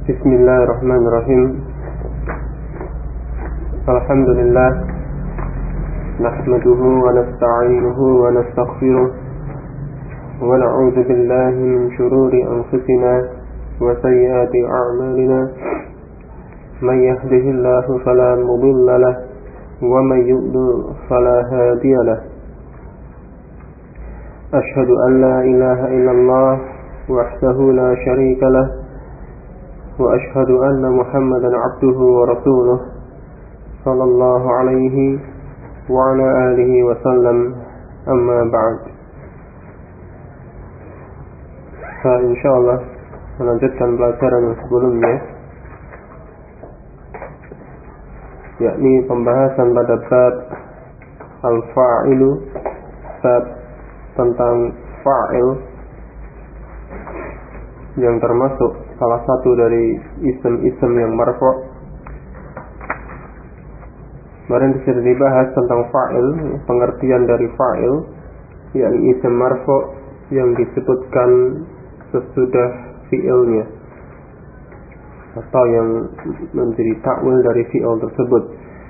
Bismillahirrahmanirrahim. Alhamdulillah. Nahmaduhu wa nasta'inuhu wa nastaghfiruh. Wa na'udzu billahi min shururi anfusina wa sayyiati a'malina. Man yahdihillahu fala mudilla lahu wa man yudlil fala hadiya lahu. Ashhadu an la ilaha illallah wahdahu la syarika lahu. وأشهد أن محمدا عبده ورسوله صلى الله عليه وعلى آله وسلم أما بعد. Insyaallah melanjutkan pelajaran yang sebelumnya, yakni pembahasan pada bab al-fa'ilu, bab tentang fa'il yang termasuk salah satu dari isim-isim yang marfu'. Kemarin sudah dibahas tentang fa'il, pengertian dari fa'il, yakni isim marfu' yang disebutkan sesudah fi'ilnya atau yang menjadi takwil dari fi'il tersebut.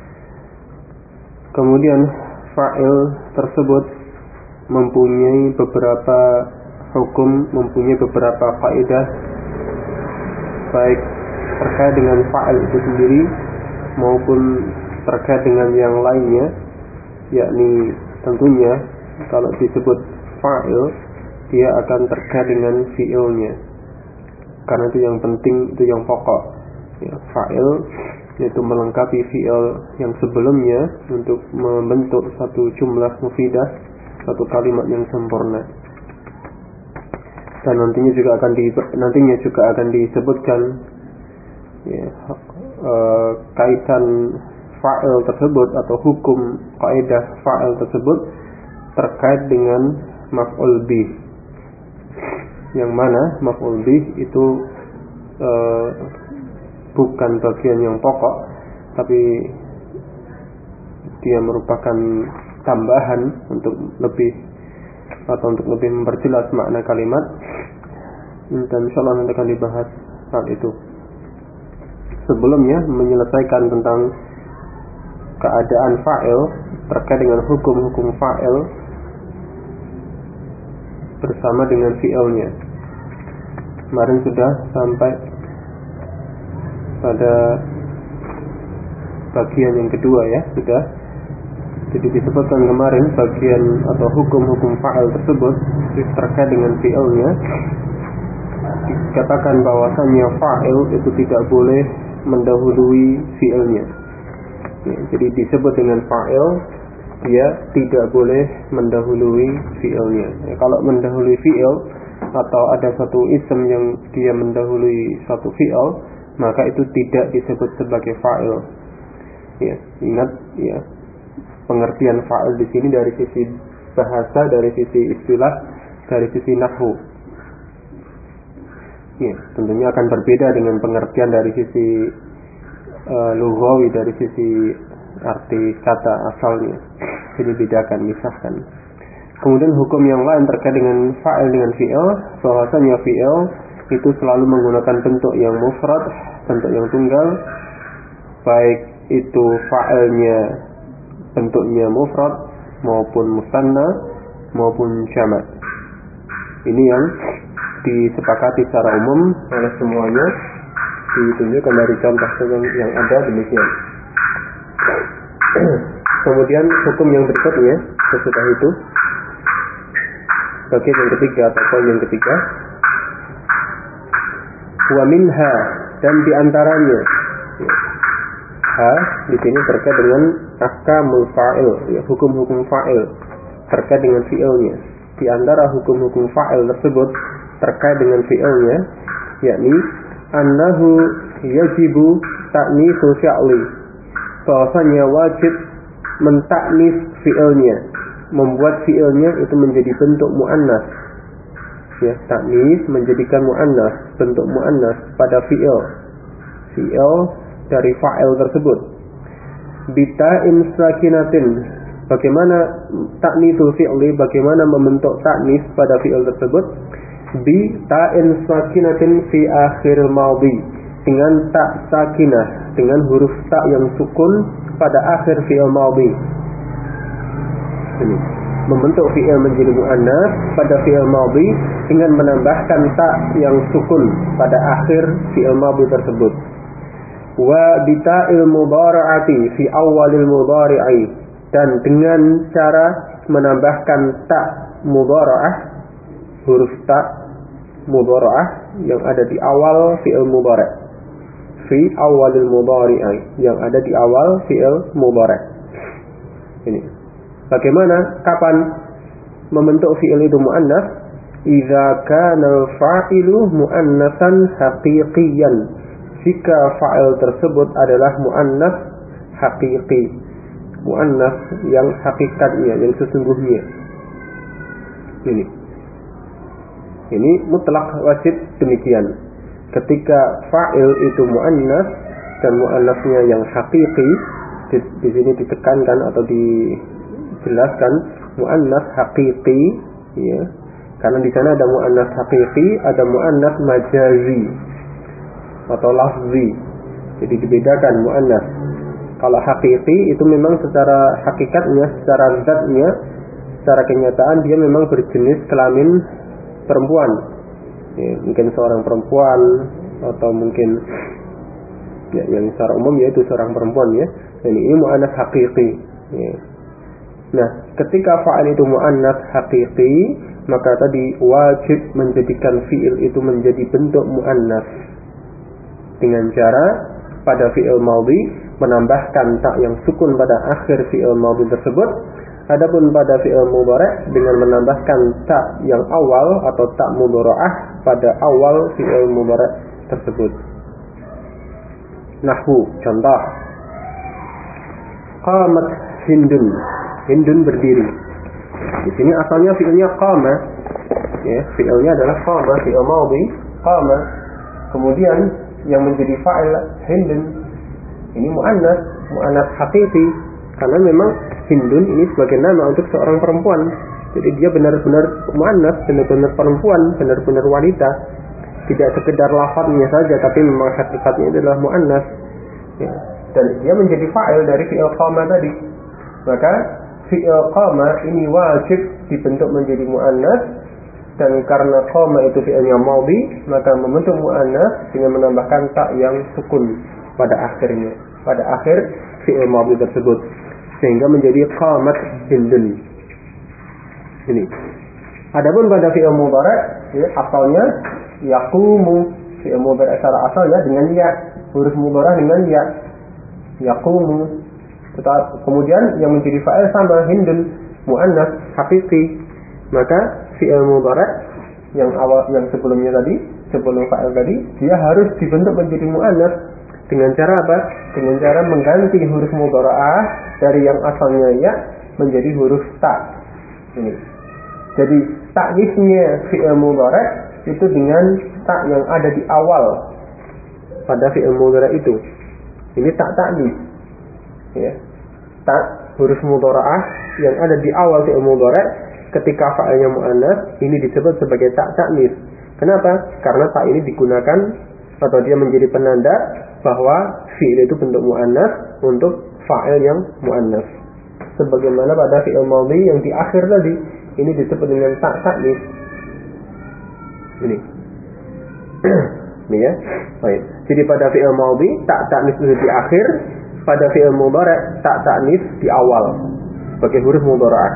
Kemudian fa'il tersebut mempunyai beberapa hukum, mempunyai beberapa kaidah, baik terkait dengan fa'il itu sendiri maupun terkait dengan yang lainnya, yakni tentunya kalau disebut fa'il dia akan terkait dengan fi'ilnya, karena itu yang penting, itu yang pokok ya. Fa'il yaitu melengkapi fi'il yang sebelumnya untuk membentuk satu jumlah mufidah, satu kalimat yang sempurna. Dan nantinya juga akan disebutkan ya, kaitan fa'il tersebut atau hukum kaidah fa'il tersebut terkait dengan maf'ul bih, yang mana maf'ul bih itu bukan bagian yang pokok, tapi dia merupakan tambahan untuk lebih memperjelas makna kalimat, dan insyaallah nanti akan dibahas hal itu. Sebelumnya menyelesaikan tentang keadaan fa'il terkait dengan hukum-hukum fa'il bersama dengan fi'ilnya. Kemarin sudah sampai pada bagian yang kedua ya, sudah. Jadi disebutkan kemarin bagian atau hukum-hukum fa'il tersebut terkait dengan fi'ilnya. Dikatakan bahwasannya fa'il itu tidak boleh mendahului fi'ilnya ya, jadi disebut dengan fa'il, dia tidak boleh mendahului fi'ilnya ya. Kalau mendahului fi'il atau ada satu isim yang dia mendahului satu fi'il, maka itu tidak disebut sebagai fa'il ya. Ingat ya, pengertian fa'il di sini dari sisi bahasa, dari sisi istilah, dari sisi nahwu. Ya, tentunya akan berbeda dengan pengertian dari sisi lughawi, dari sisi arti kata asalnya. Jadi bedakan, misahkan. Kemudian hukum yang lain terkait dengan fa'il dengan fi'il, bahwasanya fi'il itu selalu menggunakan bentuk yang mufrad, bentuk yang tunggal, baik itu fa'ilnya bentuknya mufrad maupun musanna maupun jamak. Ini yang disepakati secara umum oleh semuanya, ditunjukkan dari contoh yang ada demikian. Kemudian hukum yang berikutnya sesudah itu, bagian yang ketiga atau poin yang ketiga, wa minha, dan diantaranya ha di sini terkait dengan ahkamul fa'il ya, hukum-hukum fa'il terkait dengan fi'ilnya. Di antara hukum-hukum fa'il tersebut terkait dengan fi'ilnya, yakni annahu yajibu ta'nisu fi'li, bahwasanya wajib mentaknis fi'ilnya, membuat fi'ilnya itu menjadi bentuk muannas ya. Taknis menjadikan muannas, bentuk muannas pada fi'il dari fa'il tersebut. Bita'in sakinatin, bagaimana taknisul fi'li, bagaimana membentuk taknis pada fi'il tersebut. Bi ta'in sakinatin fi akhir madhi, dengan ta sakinah, dengan huruf ta yang sukun pada akhir fi'il madhi. Ini membentuk fi'il menjadi muannas pada fi'il madhi dengan menambahkan ta yang sukun pada akhir fi'il madhi tersebut. Wa bita'il mudhari'ati fi awalil mudhari'i, dan dengan cara menambahkan ta mudhara'ah, huruf ta mudhara'ah yang ada di awal fi'il mudhari', fi awalil mudhari'i, yang ada di awal fi'il mudhari'. Ini bagaimana, kapan membentuk fi'il itu muannas? Idza kana al-fa'ilu muannasan haqiqiyan, jika fa'il tersebut adalah muannas haqiqi, muannas yang hakikatnya, yang sesungguhnya. Ini mutlak wajib demikian. Ketika fa'il itu muannas dan muannasnya yang hakiki, di sini ditekankan atau dijelaskan muannas hakiki, ya. Karena di sana ada muannas hakiki, ada muannas majazi atau lafzi. Jadi dibedakan muannas. Kalau hakiki itu memang secara hakikatnya, secara zatnya, secara kenyataan dia memang berjenis kelamin perempuan, ya, mungkin seorang perempuan atau mungkin ya, yang secara umum yaitu seorang perempuan, ya. Dan ini muannas hakiki, ya. Nah, ketika fa'il itu muannas hakiki, maka tadi wajib menjadikan fi'il itu menjadi bentuk muannas dengan cara pada fi'il madhi menambahkan ta yang sukun pada akhir fi'il madhi tersebut. Adapun pada fi'il mudhari' dengan menambahkan ta yang awal atau ta mudhara'ah pada awal fi'il mudhari' tersebut. Nahwu, contoh. Qamat Hindun. Hindun berdiri. Di sini asalnya fi'ilnya qama, ya, fi'ilnya adalah qama, fi'il madhi qama. Kemudian yang menjadi fa'il Hindun ini muannas hakiki, karena memang Hindun ini sebagai nama untuk seorang perempuan. Jadi dia benar-benar muannas, benar-benar perempuan, benar-benar wanita. Tidak sekedar lafadznya saja, tapi memang hakikatnya adalah muannas, ya. Dan dia menjadi fa'il dari fi'il qama tadi. Maka fi'il qama ini wajib dibentuk menjadi muannas, dan karena qama itu fi'ilnya madhi, maka membentuk muannas dengan menambahkan ta yang sukun pada akhirnya, pada akhir fi'il madhi tersebut, sehingga menjadi qamat Hindun. Ini. Adapun pada fi'il mudhari', ya, asalnya yaqumu, fi'il mudhari' secara asalnya dengan ya, huruf mudhari' dengan ya, yaqumu. Kemudian yang menjadi fa'il sama Hindun, muannas hakiki. Maka fi'il mudhari' yang awal, yang sebelumnya tadi, sebelum fa'il tadi, dia harus dibentuk menjadi muannas dengan cara apa? Dengan cara mengganti huruf mudhara'ah dari yang asalnya ya menjadi huruf ta. Ini. Jadi ta'nisnya fi'il mudhari' itu dengan ta yang ada di awal pada fi'il mudhari' itu. Ini ta ta'nis. Ya. Ta huruf mudhara'ah yang ada di awal fi'il mudhari' ketika fa'ilnya muannas ini disebut sebagai ta ta'nis. Kenapa? Karena ta ini digunakan atau dia menjadi penanda bahwa fi'il itu bentuk muannas untuk fa'il yang muannas. Sebagaimana pada fi'il madhi yang di akhir tadi, ini disebut dengan ta ta'nis. Ini. Ini ya. Baik. Jadi pada fi'il madhi ta ta'nis itu di akhir, pada fi'il mudhari' ta ta'nis di awal sebagai huruf mudhara'ah.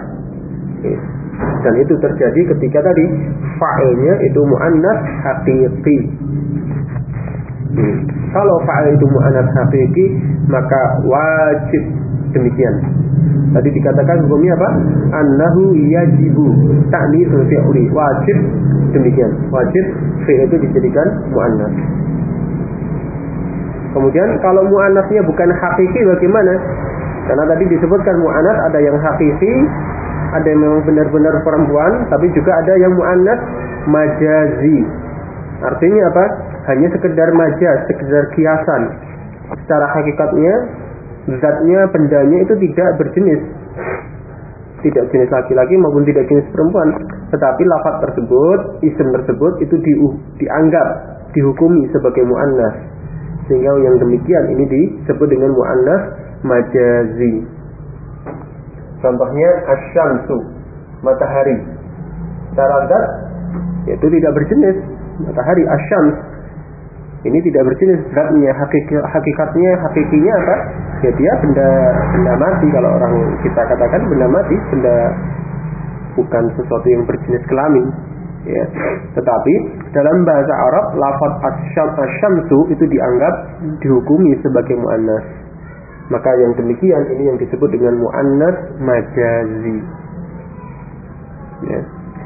Dan itu terjadi ketika tadi fa'ilnya itu muannas hakiki. Kalau fa'il itu muannas hakiki, maka wajib demikian. Tadi dikatakan hukumnya apa? Annahu yajibu ta'nisul fi'li, wajib demikian. Wajib fi'il itu dijadikan muannas. Kemudian kalau muannasnya bukan hakiki bagaimana? Karena tadi disebutkan muannas ada yang hakiki, ada yang memang benar-benar perempuan, tapi juga ada yang muannas majazi. Artinya apa? Hanya sekedar majaz, sekedar kiasan. Secara hakikatnya, zatnya, bendanya itu tidak berjenis, tidak jenis laki-laki maupun tidak jenis perempuan. Tetapi lafaz tersebut, isim tersebut itu dianggap, dihukumi sebagai muannas. Sehingga yang demikian ini disebut dengan mu'annas majazi. Contohnya asyamsu, matahari. Secara zat yaitu tidak berjenis. Matahari asyams ini tidak berjenis zatnya, hakikinya apa? Ya dia benda mati. Kalau orang kita katakan benda mati, benda bukan sesuatu yang berjenis kelamin. Ya. Tetapi dalam bahasa Arab lafaz asyamsu itu dianggap dihukumi sebagai muannas. Maka yang demikian ini yang disebut dengan muannas majazi. Ya.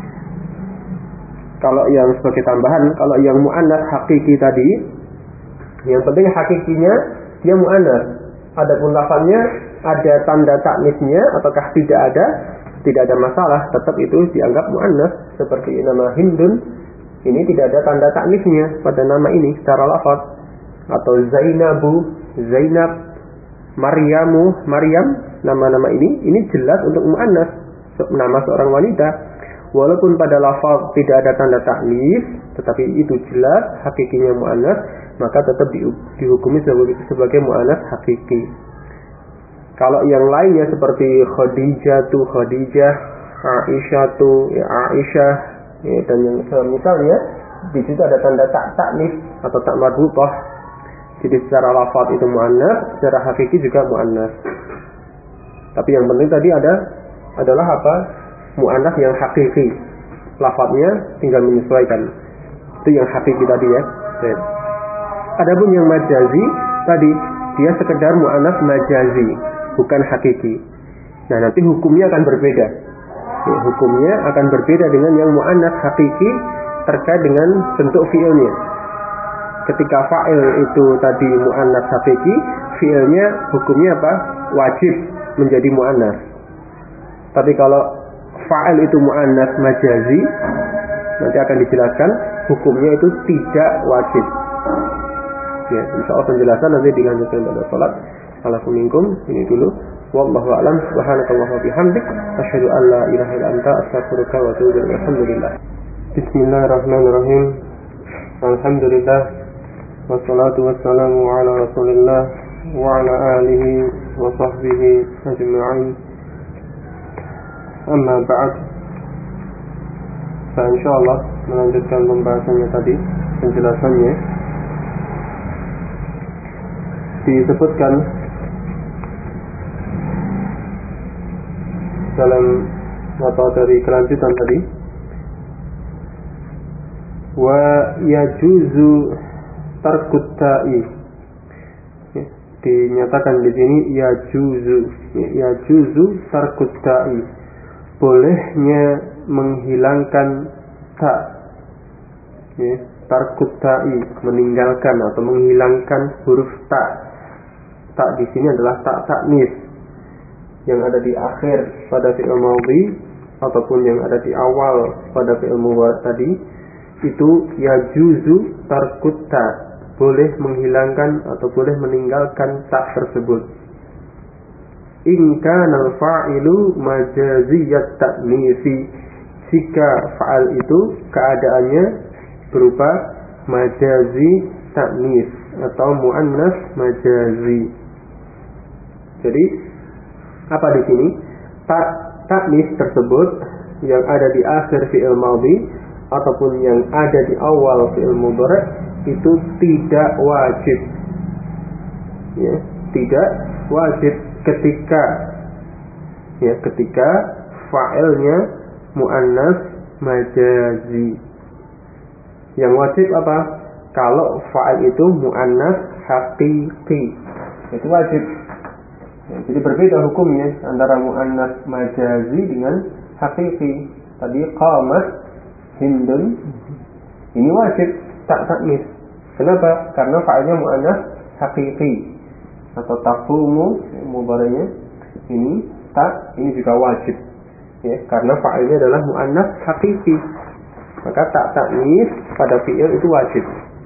Kalau yang sebagai tambahan, kalau yang muannas hakiki tadi, yang penting hakikinya dia muannas. Adapun lafaznya ada tanda taknisnya ataukah tidak ada masalah, tetap itu dianggap muannas. Seperti nama Hindun, ini tidak ada tanda taknisnya pada nama ini secara lafaz. Atau Zainabu, Zainab, Maryamu, Maryam, nama-nama ini jelas untuk muannas, nama seorang wanita. Walaupun pada lafaz tidak ada tanda taknis, tetapi itu jelas hakikinya muannas, maka tetap dihukumi sebagai muannas hakiki. Kalau yang lainnya seperti Khadijah, Aisyah, ya, dan yang misalnya di situ ada tanda taknis atau tak marbutah. Jadi secara lafaz itu muannas, secara hakiki juga muannas. Tapi yang penting tadi adalah apa? Muannas yang hakiki. Lafaznya tinggal menyesuaikan. Itu yang hakiki tadi ya. Adapun yang majazi tadi dia sekedar muannas majazi, bukan hakiki. Nah, nanti hukumnya akan berbeda. Ya, hukumnya akan berbeda dengan yang muannas hakiki terkait dengan bentuk fi'ilnya. Ketika fa'il itu tadi muannas hakiki, fi'ilnya hukumnya apa? Wajib menjadi muannas. Tapi kalau fa'il itu muannas majazi, nanti akan dijelaskan hukumnya itu tidak wajib. Ya, insyaallah penjelasan nanti dilanjutkan pada salat. Alaikum minkum, ini dulu. Wallahu a'lam. Subhanakallahumma wa bihamdik, asyhadu an la ilaha illa anta, astaghfiruka wa atubu ilaik. Alhamdulillah. Bismillahirrahmanirrahim. Alhamdulillah. Wassalatu wassalamu ala Rasulillah wa ala alihi wa sahbihi ajma'in. Amma ba'd. Saya insyaallah melanjutkan pembahasannya tadi, penjelasannya. Disebutkan dalam atau dari kelanjutan tadi, wa yajuzu tarkut ta'i, dinyatakan di sini yajuzu tarkut ta'i, bolehnya menghilangkan ta, ya, tarkut ta'i, meninggalkan atau menghilangkan huruf ta. Ta di sini adalah ta taknis yang ada di akhir pada fi'il madhi ataupun yang ada di awal pada fi'il mudhari tadi. Itu yajuzu tarkut ta, boleh menghilangkan atau boleh meninggalkan ta tersebut. In kana al-fa'ilu majaziyat ta'nisi, jika fa'al itu keadaannya berupa majazi ta'nis atau muannas majazi. Jadi apa di sini? Ta'nis tersebut yang ada di akhir fi'il madhi ataupun yang ada di awal fi'il mudhari itu tidak wajib. Ya, tidak wajib ketika fa'ilnya muannas majazi. Yang wajib apa? Kalau fa'il itu muannas hakiki, itu wajib. Ya, jadi berbeda hukumnya antara muannas majazi dengan hakiki. Tadi qamat Hindun, ini wajib tak taknis. Kenapa? Karena fa'ilnya muannas hakiki. Atau taqumu mudhari'nya ini tak, ini juga wajib. Ya, karena fa'ilnya adalah muannas hakiki. Maka tak taknis pada fi'il itu wajib.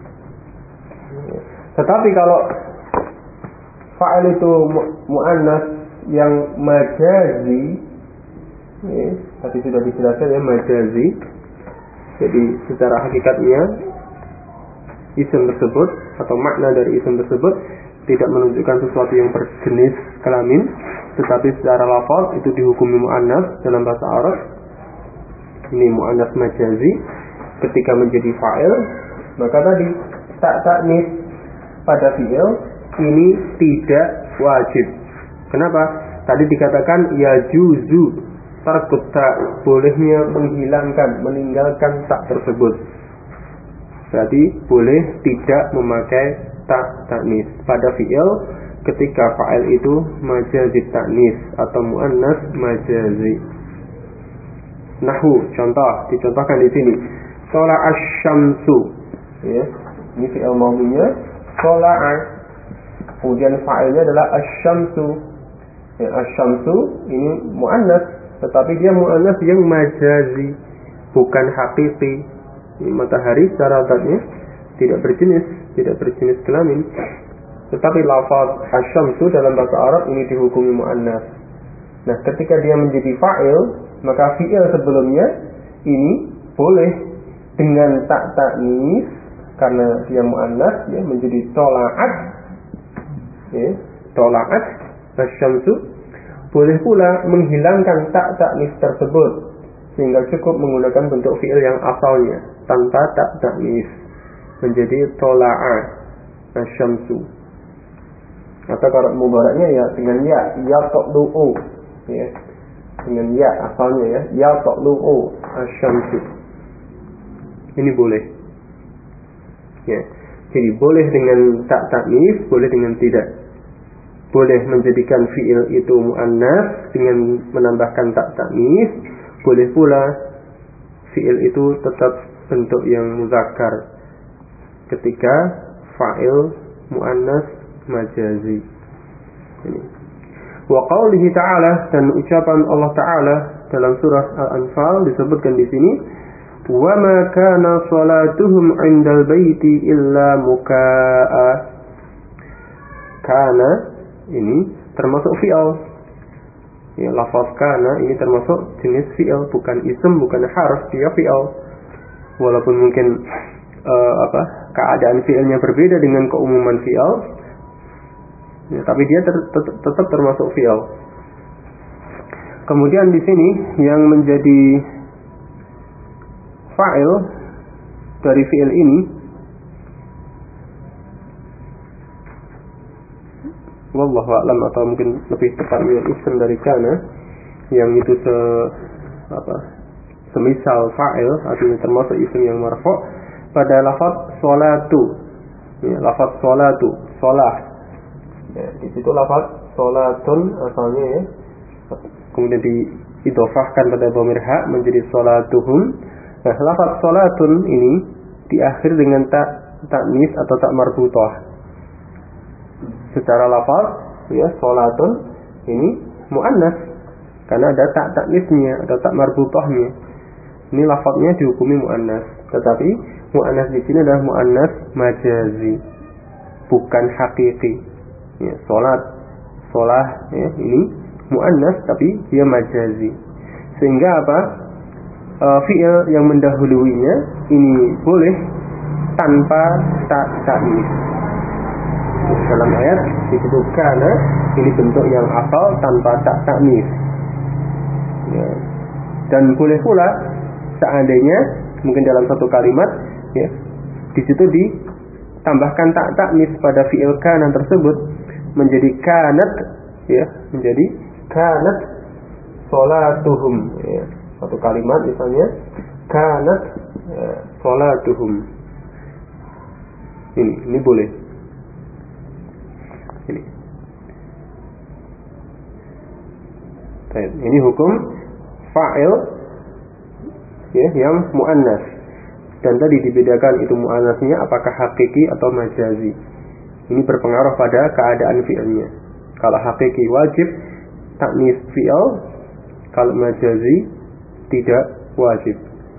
Tetapi kalau fa'il itu muannas yang majazi, ya, tadi sudah dijelaskan ya, majazi. Jadi secara hakikatnya isim tersebut atau makna dari isim tersebut tidak menunjukkan sesuatu yang berjenis kelamin, tetapi secara lafaz itu dihukumi muannas dalam bahasa Arab. Ini muannas majazi. Ketika menjadi fa'il, maka tadi ta'nis pada fi'il ini tidak wajib. Kenapa? Tadi dikatakan yajuzu tarkut ta, bolehnya meninggalkan tak tersebut. Berarti boleh tidak memakai tak ta'nis pada fi'il ketika fa'il itu majazi ta'nis atau muannas majazi. Nahwu, contoh dicontohkan di sini. Shola asy-syamsu, ya. Ini fi'il madhinya shola'a. Kemudian fa'ilnya adalah asy-syamsu. Ya, asy-syamsu ini muannas, tetapi dia muannas yang majazi, bukan hakiki. Matahari secara zatnya tidak berjenis kelamin, tetapi lafaz asy-syamsu dalam bahasa Arab ini dihukumi muannas. Nah, ketika dia menjadi fa'il, maka fi'il sebelumnya ini boleh dengan tak ta'nis karena dia muannas, ya, menjadi tola'at, ya, tola'at asy-syamsu. Boleh pula menghilangkan tak ta'nis tersebut sehingga cukup menggunakan bentuk fi'il yang asalnya tanpa tak ta'nis, menjadi tola'a asy-syamsu. Atau kalau mubaraknya ya dengan ya taqlu'u, ya, dengan ya asalnya, ya taqlu'u asy-syamsu. Ini boleh, ya. Jadi boleh dengan tak ta'nis, boleh dengan tidak. Boleh menjadikan fi'il itu muannas dengan menambahkan tak ta'nis. Boleh pula fi'il itu tetap bentuk yang muzakkar ketika fa'il muannas majazi. Ini. Wa qaulihi ta'ala, dan ucapan Allah Ta'ala dalam surah Al-Anfal disebutkan di sini, wa ma kana salatuhum 'indal baiti illa muka'a. Kana ini termasuk fi'il. Ya, lafaz kana ini termasuk jenis fi'il, bukan isim, bukan harf, dia fi'il. Walaupun mungkin keadaan fi'ilnya berbeda dengan keumuman fi'il, ya, tapi dia tetap termasuk fi'il. Kemudian di sini yang menjadi fa'il dari fi'il ini wallahu a'lam, atau mungkin lebih tepatnya isim dari kana yang itu semisal fa'il, artinya termasuk isim yang marfu' pada lafaz sholatu, ya, lafaz sholatu, sholah, ya, di situ lafaz sholatun asalnya, ya, kemudian diidhofahkan pada dhamir ha menjadi sholatuhum. Nah, lafaz sholatun ini diakhir dengan ta'nis atau tak marbutah. Secara lafaz, ya, sholatun ini muannas karena ada tak ta'nisnya, ada tak marbutahnya. Ini lafaznya dihukumi muannas, tetapi muannas di sini adalah muannas majazi, bukan hakiki. Ya, sholah, ya, ini muannas tapi dia majazi. Sehingga apa? Fi'il yang mendahuluinya ini boleh tanpa tak ta'nis. Dalam ayat disebutkan ini bentuk yang asal tanpa tak ta'nis, ya. Dan boleh pula seandainya mungkin dalam satu kalimat, ya, di situ ditambahkan tak ta'nis pada fi'il kana tersebut menjadi kanat, ya, menjadi kanat sholatuhum, ya. Satu kalimat misalnya kanat sholatuhum, ini boleh. Ini hukum fa'il, ya, yang muannas. Dan tadi dibedakan itu muannasnya apakah hakiki atau majazi. Ini berpengaruh pada keadaan fi'ilnya. Kalau hakiki wajib ta'nis fi'il, kalau majazi tidak wajib.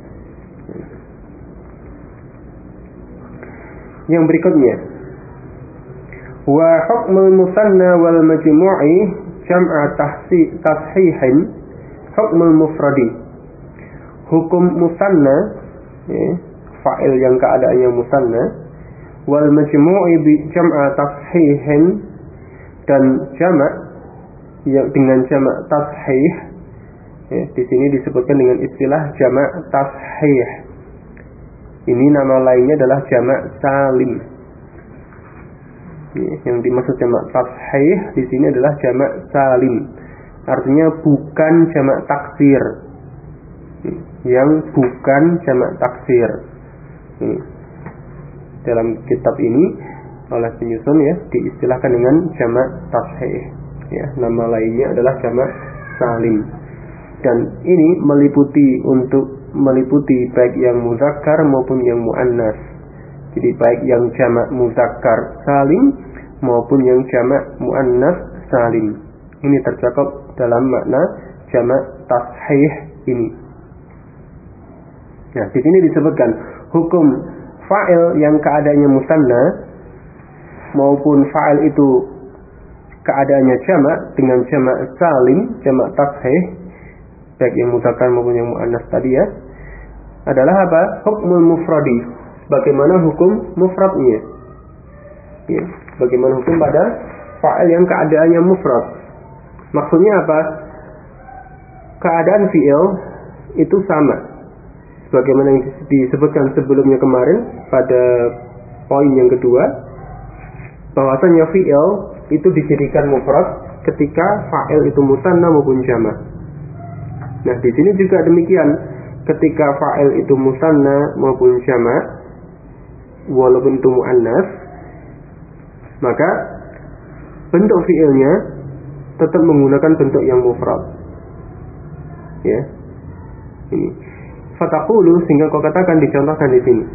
Yang berikutnya, wa hukmul musanna wal majmu'i jam'a tashihin hukmul mufradi. Hukum musanna, ya, fa'il yang keadaannya musanna, wal majmu'i bi jam'a tashihin, dan jamak yang dengan jamak tashih, ya, di sini disebutkan dengan istilah jamak tashih. Ini nama lainnya adalah jamak salim. Ya, yang dimaksud jamak tashih di sini adalah jamak salim. Artinya bukan jamak taksir. Yang bukan jamak taksir. Dalam kitab ini oleh penyusun ya diistilahkan dengan jamak tashih. Ya, nama lainnya adalah jamak salim. Dan ini meliputi baik yang muzakkar maupun yang muannas. Jadi baik yang jamak muzakkar salim maupun yang jamak muannas salim. Ini tercakup dalam makna jamak tashih ini. Nah, di sini disebutkan hukum fa'il yang keadaannya musanna maupun fa'il itu keadaannya jamak dengan jamak salim, jamak tashih, baik yang muzakkar maupun yang muannas tadi ya, adalah apa? Hukmul mufradi. Bagaimana hukum mufradnya? Ya, bagaimana hukum pada fa'il yang keadaannya mufrad? Maksudnya apa? Keadaan fi'il itu sama, sebagaimana yang disebutkan sebelumnya kemarin pada poin yang kedua, bahwasanya fi'il itu dijadikan mufrad ketika fa'il itu musanna maupun jamak. Nah, di sini juga demikian, ketika fa'il itu musanna maupun jamak, walaupun itu muannas, maka bentuk fi'ilnya tetap menggunakan bentuk yang mufrad. Ya. Ini. Fataqulu, sehingga kau katakan, dicontohkan di sini.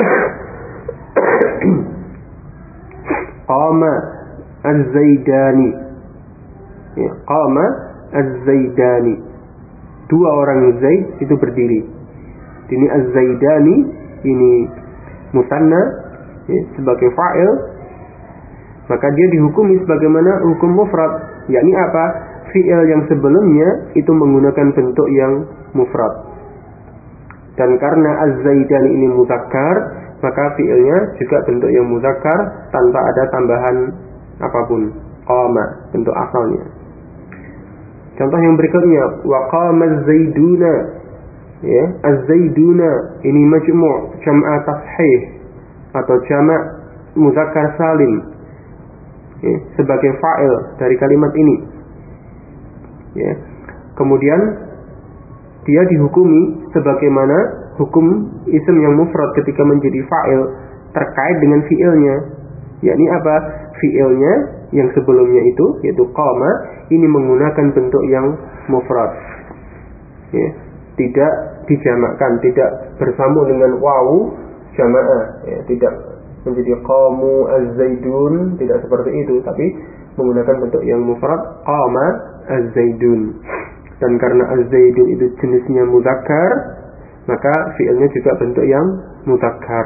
Qama az-Zaidani. Ya, qama az-Zaidani. Dua orang Zaid itu berdiri. Ini az-Zaidani ini musanna ya, sebagai fa'il, maka dia dihukumi sebagaimana hukum mufrad, yakni apa? Fi'il yang sebelumnya itu menggunakan bentuk yang mufrad. Dan karena az-Zaidani ini muzakkar, maka fi'ilnya juga bentuk yang muzakkar tanpa ada tambahan apapun. Qama, bentuk asalnya. Contoh yang berikutnya, wa qama az-Zaiduna. Ya, az-Zaiduna ini majmu' jam'a tashih atau jamak muzakkar salim. Ya, sebagai fa'il dari kalimat ini. Ya. Kemudian dia dihukumi sebagaimana hukum isim yang mufrad ketika menjadi fa'il terkait dengan fi'ilnya, yakni apa? Fi'ilnya yang sebelumnya itu yaitu qama ini menggunakan bentuk yang mufrad. Ya, tidak dijamakkan, tidak bersambung dengan wawu jamaah, ya, tidak menjadi qamu az-zaidun, tidak seperti itu, tapi menggunakan bentuk yang mufrad, qama az-zaidun. Dan karena az-zaidun itu jenisnya muzakkar, maka fi'ilnya juga bentuk yang muzakkar.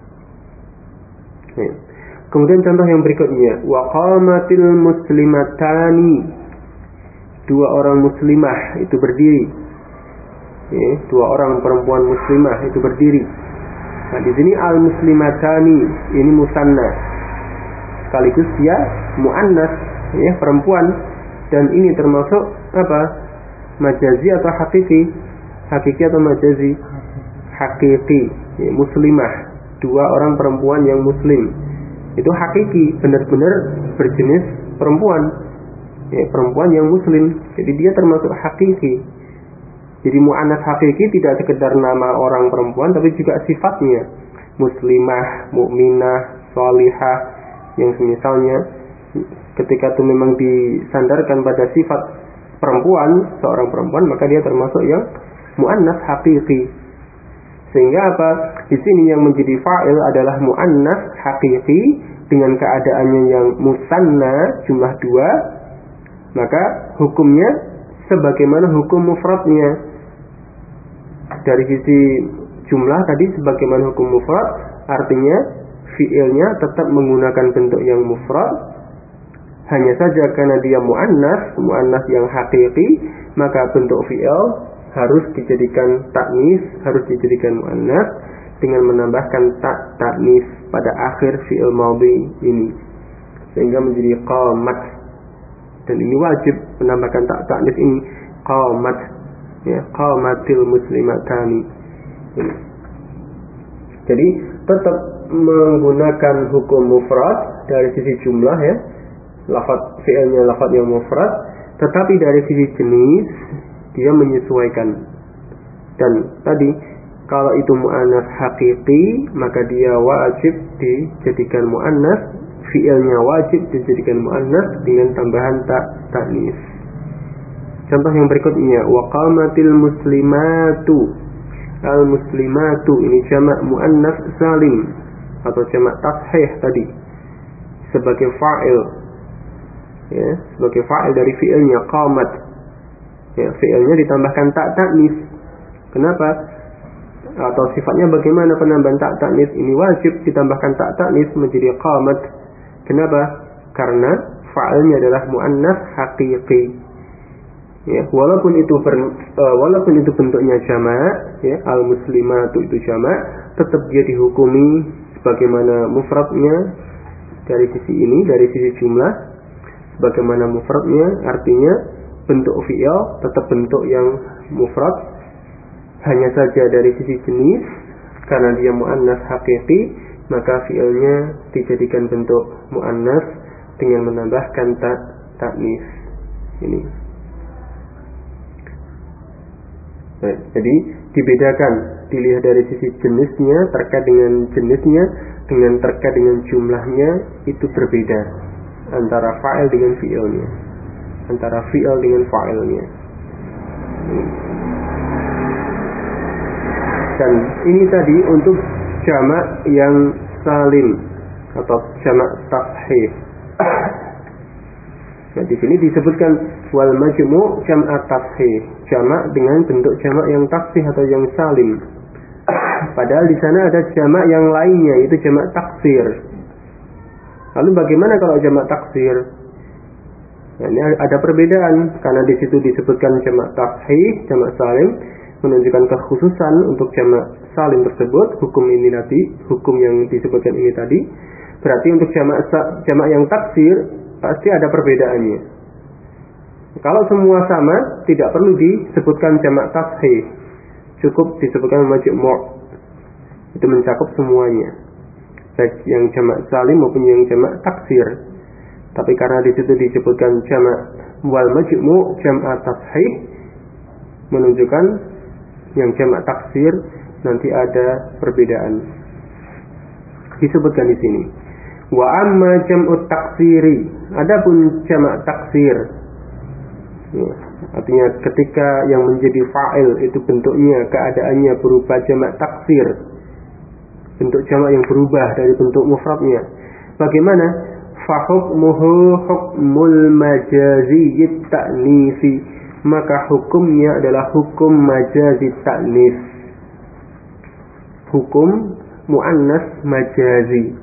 Ya. Kemudian contoh yang berikutnya, wa qamatil muslimatani. Dua orang muslimah itu berdiri. Ya, dua orang perempuan muslimah itu berdiri. Nah, di sini al-muslimatani ini musanna. Sekaligus dia muannas, ya, perempuan, dan ini termasuk apa? Majazi atau hakiki? Hakiki atau majazi? Hakiki, ya, muslimah. Dua orang perempuan yang muslim. Itu hakiki, benar-benar berjenis perempuan. Ya, perempuan yang muslim. Jadi dia termasuk hakiki. Jadi mu'annas hakiki tidak sekedar nama orang perempuan, tapi juga sifatnya. Muslimah, mukminah, sholihah, yang semisalnya ketika itu memang disandarkan pada sifat perempuan, seorang perempuan, maka dia termasuk yang mu'annas hakiki. Sehingga apa? Di sini yang menjadi fa'il adalah mu'annas hakiki dengan keadaannya yang musanna jumlah dua, maka hukumnya sebagaimana hukum mufradnya. Dari sisi jumlah tadi sebagaimana hukum mufrad, artinya fi'ilnya tetap menggunakan bentuk yang mufrad. Hanya saja karena dia mu'annas yang hakiki, maka bentuk fi'il harus dijadikan taknis, harus dijadikan mu'annas. dengan menambahkan ta'nis pada akhir fi'il madhi ini sehingga menjadi qamat. Dan ini wajib menambahkan ta'nis ini, qamat, ya, qamatil muslimatani. Jadi tetap menggunakan hukum mufrad dari sisi jumlah, ya, lafaz fi'ilnya lafaz yang mufrad, tetapi dari sisi jenis dia menyesuaikan. Dan tadi kalau itu mu'annas hakiki maka dia wajib dijadikan mu'annas, fi'ilnya wajib dijadikan mu'annas dengan tambahan ta'nis. Contoh yang berikutnya, wa qamatil muslimatu. Al muslimatu ini jamak mu'annas salim atau jamak tashih tadi sebagai fa'il, ya, sebagai fa'il dari fi'ilnya qamat, ya, fi'ilnya ditambahkan ta'nis. Kenapa? Atau sifatnya bagaimana penambahan ta'nis ini? Wajib ditambahkan ta'nis menjadi qamat. Kenapa? Karena fa'ilnya adalah mu'annas haqiqi, ya, walaupun itu bentuknya jamak, ya, al muslimatu itu jamak, tetap dia dihukumi sebagaimana mufradnya dari sisi ini, dari sisi jumlah, sebagaimana mufradnya, artinya bentuk fi'il tetap bentuk yang mufrad, hanya saja dari sisi jenis karena dia mu'annas hakiki maka fi'ilnya dijadikan bentuk mu'annas dengan menambahkan ta'nis ini. Jadi dibedakan, dilihat dari sisi jenisnya, terkait dengan jenisnya, dengan terkait dengan jumlahnya itu berbeda antara fa'il dengan fi'ilnya, antara fi'il dengan fa'ilnya. Dan ini tadi untuk jamak yang salim atau jamak tashih. Nah, di sini disebutkan wal majmu' jam'at tashih, jamak dengan bentuk jamak yang tashih atau yang salim. Padahal di sana ada jamak yang lainnya, itu jamak taksir. Lalu bagaimana kalau jamak taksir? Nah, ini ada perbedaan karena di situ disebutkan jamak tashih, jamak salim, menunjukkan kekhususan untuk jamak salim tersebut. Hukum ini tadi, hukum yang disebutkan ini tadi. Berarti untuk jamak yang taksir pasti ada perbedaannya. Kalau semua sama, tidak perlu disebutkan jamak tashih, cukup disebutkan majmu'. Itu mencakup semuanya, baik yang jamak salim maupun yang jamak taksir. Tapi karena di situ disebutkan jamak wal majmu' jam'at tashih, menunjukkan yang jamak taksir nanti ada perbedaan. Disebutkan di sini. Wa amma jam'ut taksiri, adapun jamak taksir, ya, artinya ketika yang menjadi fa'il itu bentuknya, keadaannya berupa jamak taksir, bentuk jamak yang berubah dari bentuk mufradnya. Bagaimana? Fa hukmuhu hukmul majazi ta'nisi, maka hukumnya adalah hukum majazi ta'nis, hukum muannas majazi.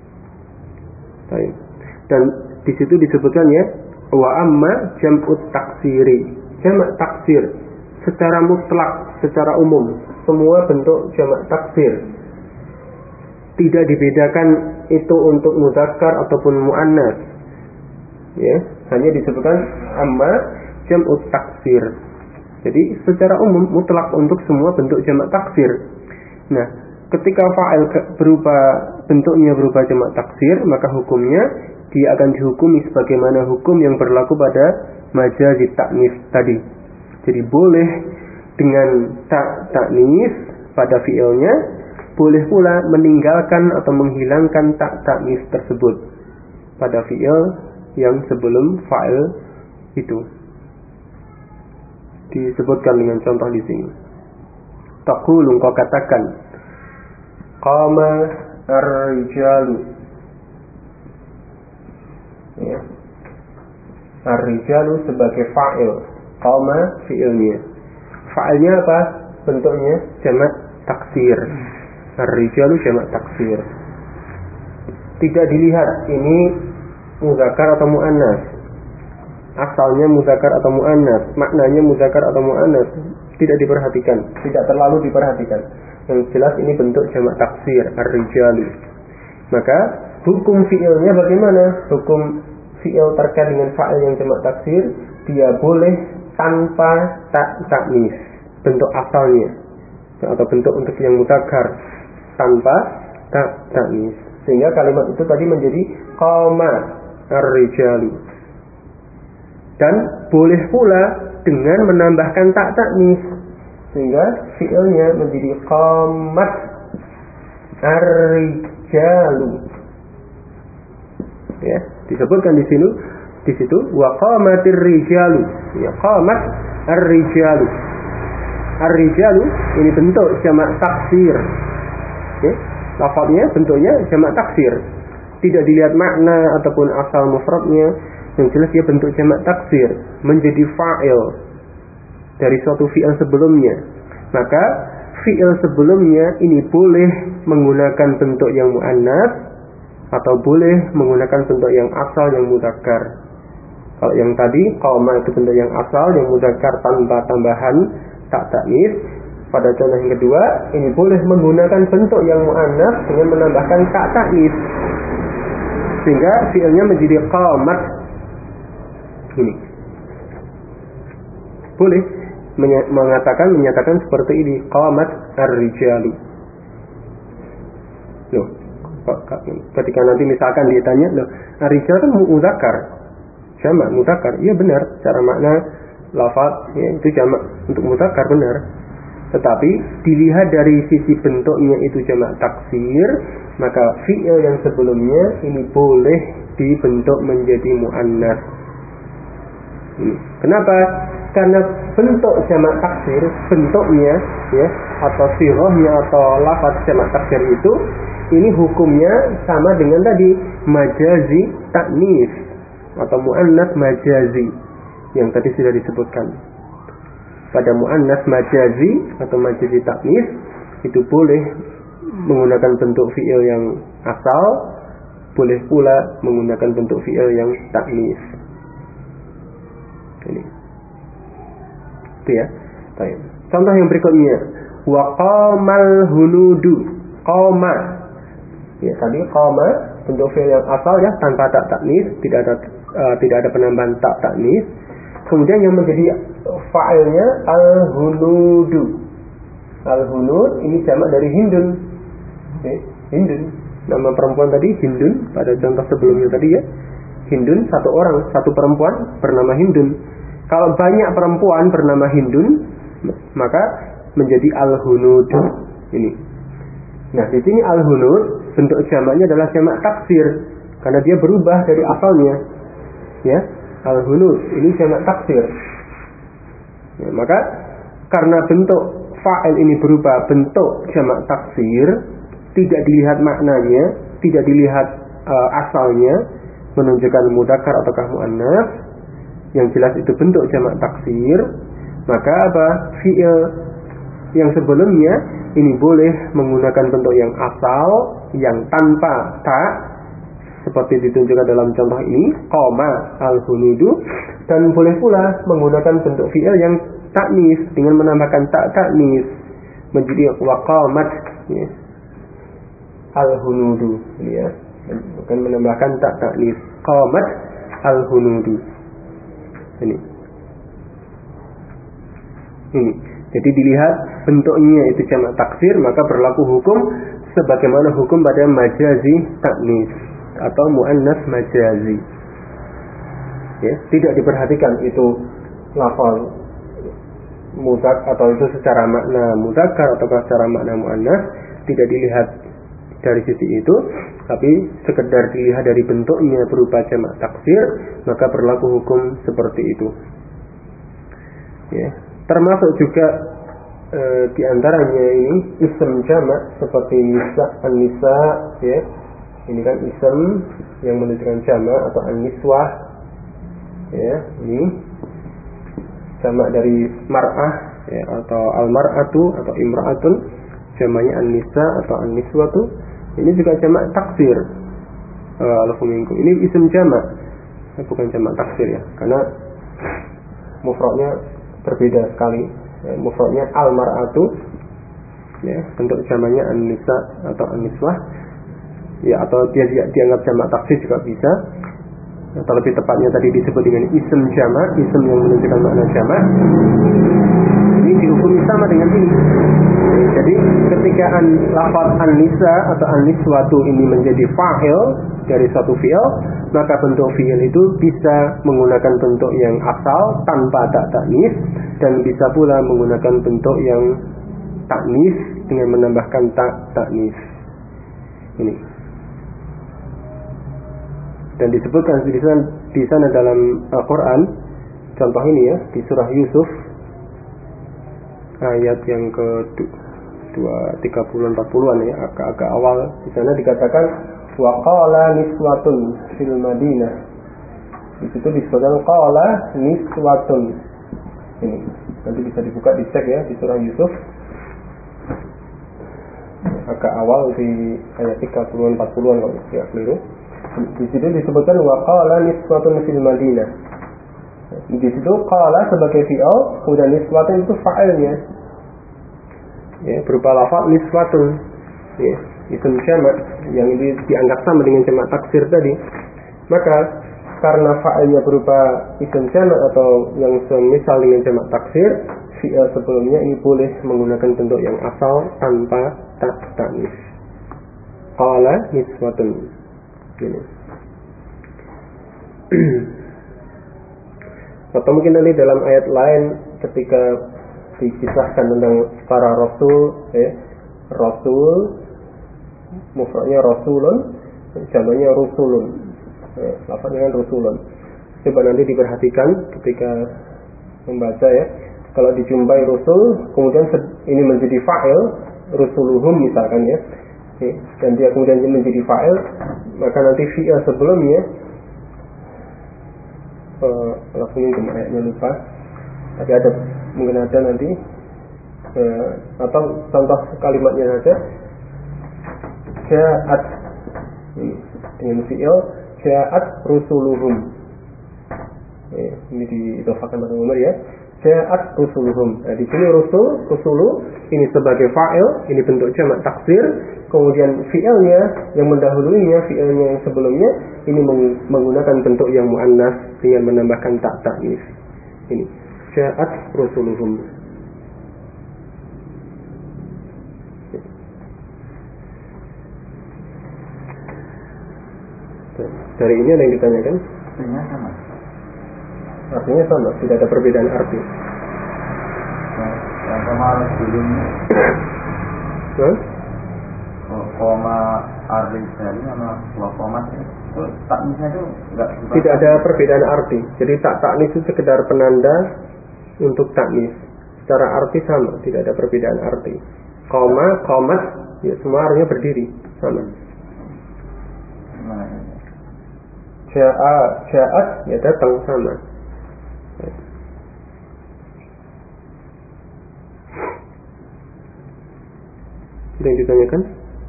Dan di situ disebutkan, ya, wa amma jam'ut taksiri, jamak taksir secara mutlak, secara umum, semua bentuk jamak taksir, tidak dibedakan itu untuk muzakkar ataupun muannas, ya, hanya disebutkan amma jam'ut taksir. Jadi secara umum mutlak untuk semua bentuk jamak taksir. Nah, ketika fa'il bentuknya berupa jamak taksir, maka hukumnya dia akan dihukumi sebagaimana hukum yang berlaku pada majazi ta'nis tadi. Jadi boleh dengan ta'nis pada fi'ilnya, boleh pula meninggalkan atau menghilangkan ta'nis tersebut pada fi'il yang sebelum fa'il itu. Disebutkan dengan contoh di sini. Taqulu, engkau katakan, qama ar-rijalu, ya, ar-rijalu sebagai fa'il, qama fi'ilnya. Fa'ilnya apa? Bentuknya jamak taksir. Ar-rijalu jamak taksir. Tidak dilihat ini muzakkar atau muannas, asalnya muzakkar atau muannas, maknanya muzakkar atau muannas, tidak diperhatikan, tidak terlalu diperhatikan. Yang jelas ini bentuk jamak taksir, ar-rijalu. Maka hukum fi'ilnya bagaimana? Hukum fi'il terkait dengan fa'il yang jamak taksir, dia boleh tanpa ta'nis, bentuk asalnya, atau bentuk untuk yang mudzakkar tanpa ta'nis. Sehingga kalimat itu tadi menjadi qama ar-rijalu. Dan boleh pula dengan menambahkan ta'nis, sehingga fi'ilnya menjadi qamat ar-rijalu. Ya, disebutkan di situ wa qamatir rijalu. Ya, qamat ar-rijalu. Ar-rijalu ini bentuk jamak taksir. Ya, lafaznya bentuknya jamak taksir. Tidak dilihat makna ataupun asal mufradnya, yang jelas dia bentuk jamak taksir, menjadi fa'il dari suatu fi'il sebelumnya. Maka fi'il sebelumnya ini boleh menggunakan bentuk yang muannats atau boleh menggunakan bentuk yang asal yang mudzakkar. Kalau yang tadi qama itu bentuk yang asal yang mudzakkar tanpa tambahan ta'nis. Pada contoh yang kedua ini boleh menggunakan bentuk yang muannats dengan menambahkan ta'nis, sehingga fi'ilnya menjadi qamat. Ini boleh menyatakan seperti ini, qamat ar-rijalu. Loh, ketika nanti misalkan ditanya, loh, ar-rijal kan mudzakkar, jamak mudzakkar. Iya benar, secara makna lafaz ya, itu jamak untuk mudzakkar benar. Tetapi dilihat dari sisi bentuknya itu jamak taksir, maka fi'il yang sebelumnya ini boleh dibentuk menjadi muannats. Kenapa? Karena bentuk jamak taksir, bentuknya ya, atau sighahnya atau lafaz jamak taksir itu ini hukumnya sama dengan tadi majazi ta'nis atau muannats majazi yang tadi sudah disebutkan. Pada muannats majazi atau majazi ta'nis itu boleh menggunakan bentuk fi'il yang asal, boleh pula menggunakan bentuk fi'il yang ta'nis. Ini itu ya. Baik. Contoh yang berikutnya, wa qamal hunudu. Qama. Ya, tadi qama bentuk fi'il yang asal ya, tanpa ta'nis, tidak ada penambahan ta'nis. Kemudian yang menjadi fa'ilnya al-hunudu. Al-hunud ini jamak dari Hindun. Hindun. Nama perempuan tadi Hindun pada contoh sebelumnya tadi ya. Hindun satu orang, satu perempuan bernama Hindun. Kalau banyak perempuan bernama Hindun, maka menjadi al-hunud. Ini. Nah, di sini al-hunud bentuk jamaknya adalah jamak taksir karena dia berubah dari asalnya. Ya, al-hunud ini jamak taksir. Ya, maka karena bentuk fa'il ini berubah bentuk jamak taksir, tidak dilihat maknanya, tidak dilihat asalnya menunjukkan mudzakkar ataukah muannats, yang jelas itu bentuk jamak taksir, maka apa? Fi'il yang sebelumnya ini boleh menggunakan bentuk yang asal yang tanpa ta, seperti ditunjukkan dalam contoh ini qama al-hunudu, dan boleh pula menggunakan bentuk fi'il yang ta'nis dengan menambahkan ta'nis menjadi waqamat ya, al-hunudu ya, bukan menambahkan ta'nis, qamat al-hunudu. Ini. Jadi dilihat bentuknya itu jamak taksir, maka berlaku hukum sebagaimana hukum pada majazi ta'nis atau muannats majazi. Ya, tidak diperhatikan itu lafal mudzak atau itu secara makna mudzakkar atau secara makna muannats, tidak dilihat dari sisi itu, tapi sekedar dilihat dari bentuknya berupa jamak taksir, maka berlaku hukum seperti itu. Ya, termasuk juga di antaranya ini ism jamak seperti nisa, an-nisa, ya. Ini kan ism yang menunjukkan jamak atau an-niswah. Ya, ini jamak dari mar'ah ya, atau al-mar'atu atau imra'atun, jamaknya an-nisa atau an-niswatu. Ini juga jamak taksir. Alhamdulillah. Ini isim jamak, bukan jamak taksir ya, karena mufradnya berbeda sekali. Mufradnya al-mar'atu, ya, bentuk jamaknya an-nisa atau an-niswah, ya, atau dia dianggap jamak taksir juga bisa, atau lebih tepatnya tadi disebut dengan ism jamak, ism yang menunjukkan makna jamak. Ini dihukumi sama dengan ini. Jadi ketika lafaz an-nisa atau an-niswatu ini menjadi fa'il dari satu fi'il, maka bentuk fi'il itu bisa menggunakan bentuk yang asal tanpa tak ta'nis, dan bisa pula menggunakan bentuk yang ta'nis dengan menambahkan tak ta'nis. Ini. Dan disebutkan di sana dalam Al-Quran, contoh ini ya, di surah Yusuf ayat yang ke 30-40an ya, agak awal, di sana dikatakan wa qala niswatun fil Madinah. Di situ disebutkan qala niswatun. Ini nanti bisa dibuka, dicek ya, di surah Yusuf agak awal di ayat 30-40an kalau tidak keliru. Di situ disebutkan wa qala niswatun fil Madinah. Di situ qala sebagai fi'il, kemudian niswatun itu fa'ilnya, ya, berupa lafaz niswatun, ya, ism jamak yang ini dianggap sama dengan jamak taksir tadi. Maka karena fa'ilnya berupa ism jamak atau yang semisal dengan jamak taksir, fi'il sebelumnya ini boleh menggunakan bentuk yang asal tanpa tak ta'nis. Qala niswatun. Ini. Atau mungkin nanti dalam ayat lain ketika dikisahkan tentang para rasul, ya, rasul mufradnya rasulun, jamaknya rusulun, ya, lafaznya kan rusulun. Coba nanti diperhatikan ketika membaca ya, kalau dijumpai rusul kemudian ini menjadi fa'il, rusuluhum misalkan ya, dan dia kemudian menjadi fa'il, maka nanti fi'il sebelumnya langsung ayatnya lupa, tapi ada, mungkin ada nanti, atau contoh kalimatnya saja, ja'at, ini dengan fi'il ja'at rusuluhum, ini diidhofahkan pada umur ya, ja'at rusuluhum. Nah, di sini rusulu ini sebagai fa'il, ini bentuk jamak taksir, kemudian fi'ilnya yang mendahuluinya, fi'ilnya yang sebelumnya ini menggunakan bentuk yang muannas dengan menambahkan tak ta'nis. Ini ja'at rusuluhum. Dari ini ada yang ditanyakan? Artinya sama. Artinya sama, tidak ada perbedaan arti. Yang kemarin sebelumnya koma arti dari sama koma itu taknisnya itu tidak ada perbedaan arti. Jadi tak taknis itu sekedar penanda untuk taknis. Secara arti sama, tidak ada perbedaan arti. Koma, komat, ya semua artinya berdiri sama. Ja'at ya datang sama. Ada yang ditanyakan?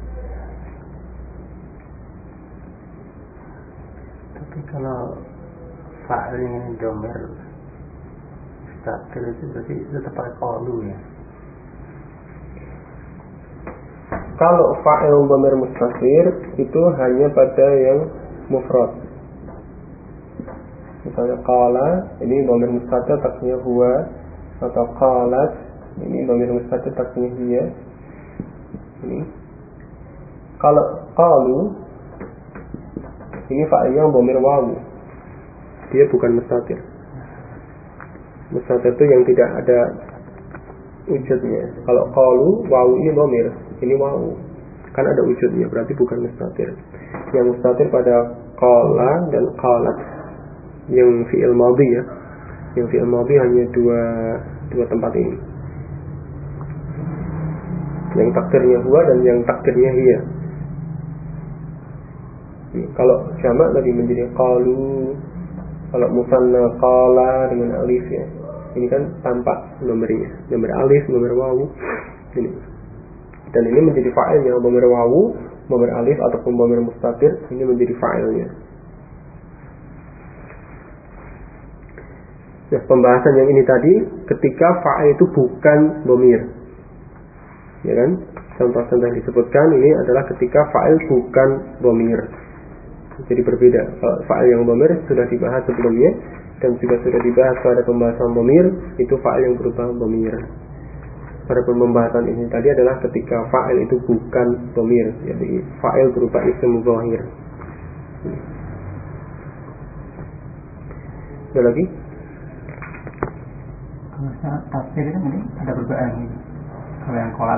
Tapi kalau fa'ilnya ini domir stabil itu berarti tetap pakai qalu ya. Kalau fa'il domir mustatir itu hanya pada yang mufrad. Misalnya qala, ini domir mustatir taksirnya huwa, atau qalat, ini domir mustatir taksirnya hiya. Ini. Kalau qalu, ini fa'ilnya domir wawu, dia bukan mustatir. Mustatir itu yang tidak ada wujudnya. Kalau qalu, wawu ini domir, ini wawu, kan ada wujudnya, berarti bukan mustatir. Yang mustatir pada qala dan qalat, yang fi'il madhi ya, yang fi'il madhi hanya dua tempat ini, yang takdirnya huwa dan yang takdirnya hiya. Kalau jamak tadi menjadi qalu, kalau musanna qala dengan alif ya, ini kan tampak nomornya, nomor alif, nomor wawu ini. Dan ini menjadi fa'ilnya, nomor wawu, nomor alif ataupun nomor mustatir, ini menjadi fa'ilnya. Nah, pembahasan yang ini tadi ketika fa'il itu bukan dhamir. Ya kan? Contoh-contoh yang disebutkan ini adalah ketika fa'il bukan dhamir. Jadi berbeda. Kalau fa'il yang dhamir sudah dibahas sebelumnya dan juga sudah dibahas pada pembahasan dhamir, itu fa'il yang berupa dhamir. Pada pembahasan ini tadi adalah ketika fa'il itu bukan dhamir, jadi fa'il berupa isim zahir. Ada lagi? Kalau tafsir ini ada perbedaan ini. Kalau yang kolak,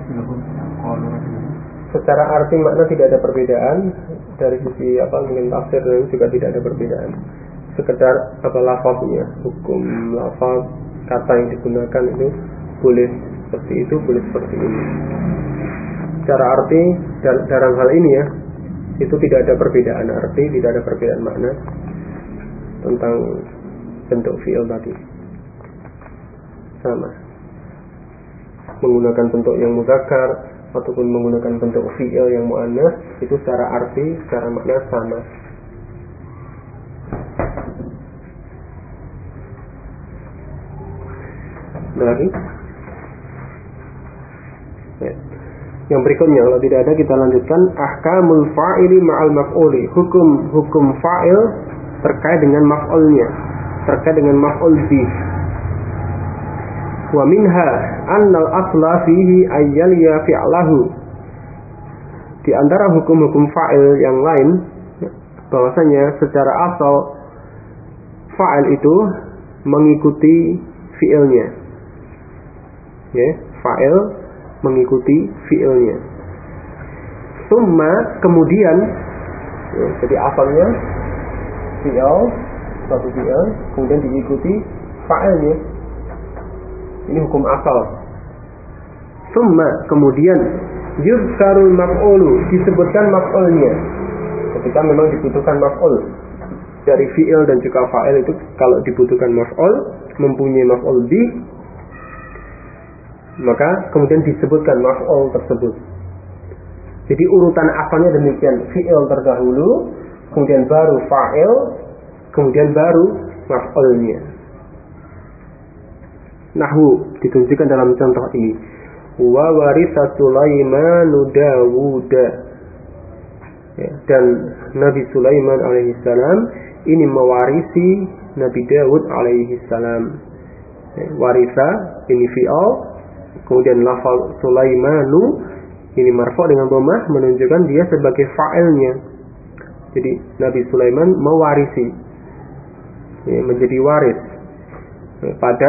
secara arti makna tidak ada perbedaan. Dari sisi mungkin tafsir juga tidak ada perbedaan. Sekedar lafaznya, hukum lafaz kata yang digunakan itu boleh seperti itu, boleh seperti ini. Secara arti dalam hal ini ya, itu tidak ada perbedaan arti, tidak ada perbedaan makna tentang bentuk fi'il tadi. Sama. Menggunakan bentuk yang mudzakkar ataupun menggunakan bentuk fi'il yang muannats, itu secara arti, secara makna sama. Ada lagi? Ya. Yang berikutnya, kalau tidak ada kita lanjutkan. Ahkamul fa'ili ma'al maf'uli. Hukum fa'il terkait dengan maf'ulnya, terkait dengan maf'ul bih. Wa minha annal asla fihi ayyaliya fi'lahu. Di antara hukum-hukum fa'il yang lain, bahwasanya secara asal fa'il itu mengikuti fi'ilnya. Ya, fa'il mengikuti fi'ilnya. Summa kemudian, ya, jadi asalnya fi'il, suatu fi'il, kemudian diikuti fa'ilnya. Ini hukum asal. Summa kemudian yuzkarul maf'ulu, disebutkan maf'ulnya. Ketika memang dibutuhkan maf'ul dari fi'il dan juga fa'il itu, kalau dibutuhkan maf'ul, mempunyai maf'ul bih, maka kemudian disebutkan maf'ul tersebut. Jadi urutan asalnya demikian, fi'il terdahulu, kemudian baru fa'il, kemudian baru maf'ulnya. Nahwu ditunjukkan dalam contoh ini. Wa waritha Sulaimanu Dawuda. Ya, dan Nabi Sulaiman alaihissalam ini mewarisi Nabi Dawud alaihissalam. Ya, waritha ini fi'al, kemudian lafal Sulaimanu ini marfu' dengan dhammah, menunjukkan dia sebagai fa'ilnya. Jadi Nabi Sulaiman mewarisi, ya, menjadi waris, ya, pada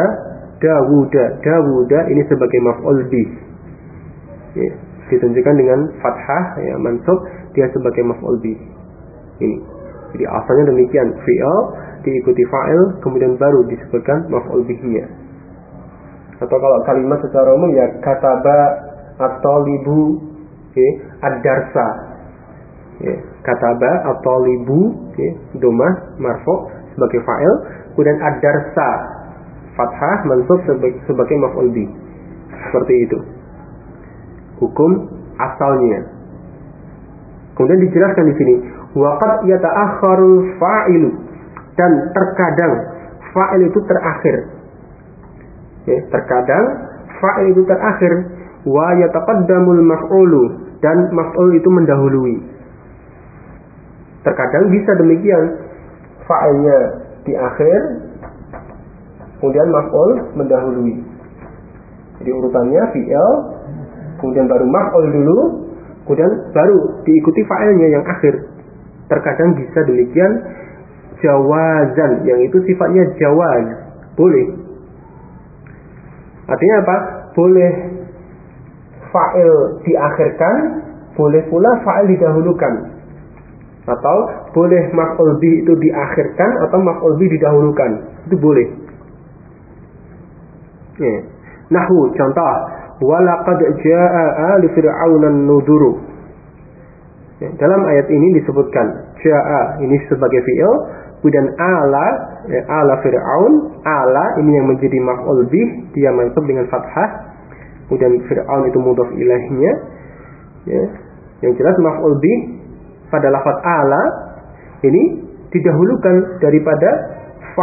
Dawuda ini sebagai maf'ul bih, ya, ditunjukkan dengan fathah, ya, mansub, dia sebagai maf'ul bih. Ini. Jadi asalnya demikian, fi'il diikuti fa'il, kemudian baru disebutkan maf'ul bihnya. Atau kalau kalimat secara umum ya kataba at-talibu, ya, ad-darsa. Ya, kataba at-talibu, ya, dhammah marfu' sebagai fa'il, kemudian ad-darsa fathah mansub sebagai maf'ul bih. Seperti itu hukum asalnya. Kemudian dijelaskan di sini, waqad yata'akhkharul fa'ilu, dan terkadang fa'il itu terakhir. Ya, terkadang fa'il itu terakhir. Wa yataqaddamul maf'ulu, dan maf'ul itu mendahului. Terkadang bisa demikian, fa'ilnya di akhir, kemudian maf'ul mendahului. Jadi urutannya fi'il, kemudian baru maf'ul dulu, kemudian baru diikuti fa'ilnya yang akhir. Terkadang bisa demikian jawazan, yang itu sifatnya jawaz, boleh. Artinya apa? Boleh fa'il diakhirkan, boleh pula fa'il didahulukan. Atau boleh maf'ul bih itu diakhirkan atau maf'ul bih didahulukan. Itu boleh. Ya. Nahwu contoh, walaqad jaa'a li fir'auna an-nuduru. Ya, dalam ayat ini disebutkan jaa'a ini sebagai fi'il, kemudian ala, ya, ala fir'aun, ala ini yang menjadi maf'ul bih, dia mansub dengan fathah, kemudian fir'aun itu mudhaf ilaihnya. Ya, yang jelas maf'ul bih pada lafaz ala ini didahulukan daripada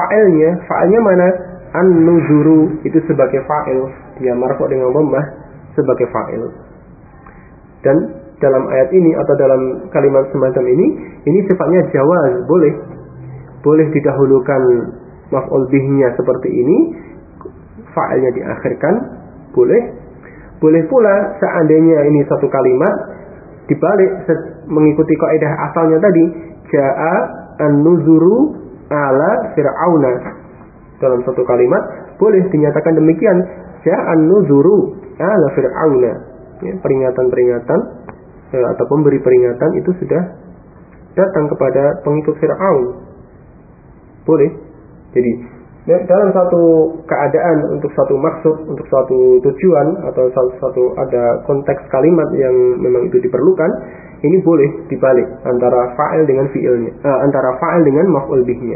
fa'ilnya. Fa'ilnya mana? An-nuzuru itu sebagai fa'il, dia marfu' dengan dhammah, sebagai fa'il. Dan dalam ayat ini atau dalam kalimat semacam ini sifatnya jawaz, boleh didahulukan maf'ul bihnya seperti ini, fa'ilnya diakhirkan, boleh pula seandainya ini satu kalimat dibalik mengikuti kaidah asalnya tadi, ja'a an-nuzuru ala fir'auna. Dalam satu kalimat boleh dinyatakan demikian, ja'a an-nuzuru ala fir'auna. Ya, peringatan-peringatan atau pemberi peringatan itu sudah datang kepada pengikut Fir'aun. Boleh. Jadi dalam satu keadaan, untuk satu maksud, untuk suatu tujuan, atau satu ada konteks kalimat yang memang itu diperlukan, ini boleh dibalik antara fa'il dengan fi'ilnya, antara fa'il dengan maf'ul bihnya.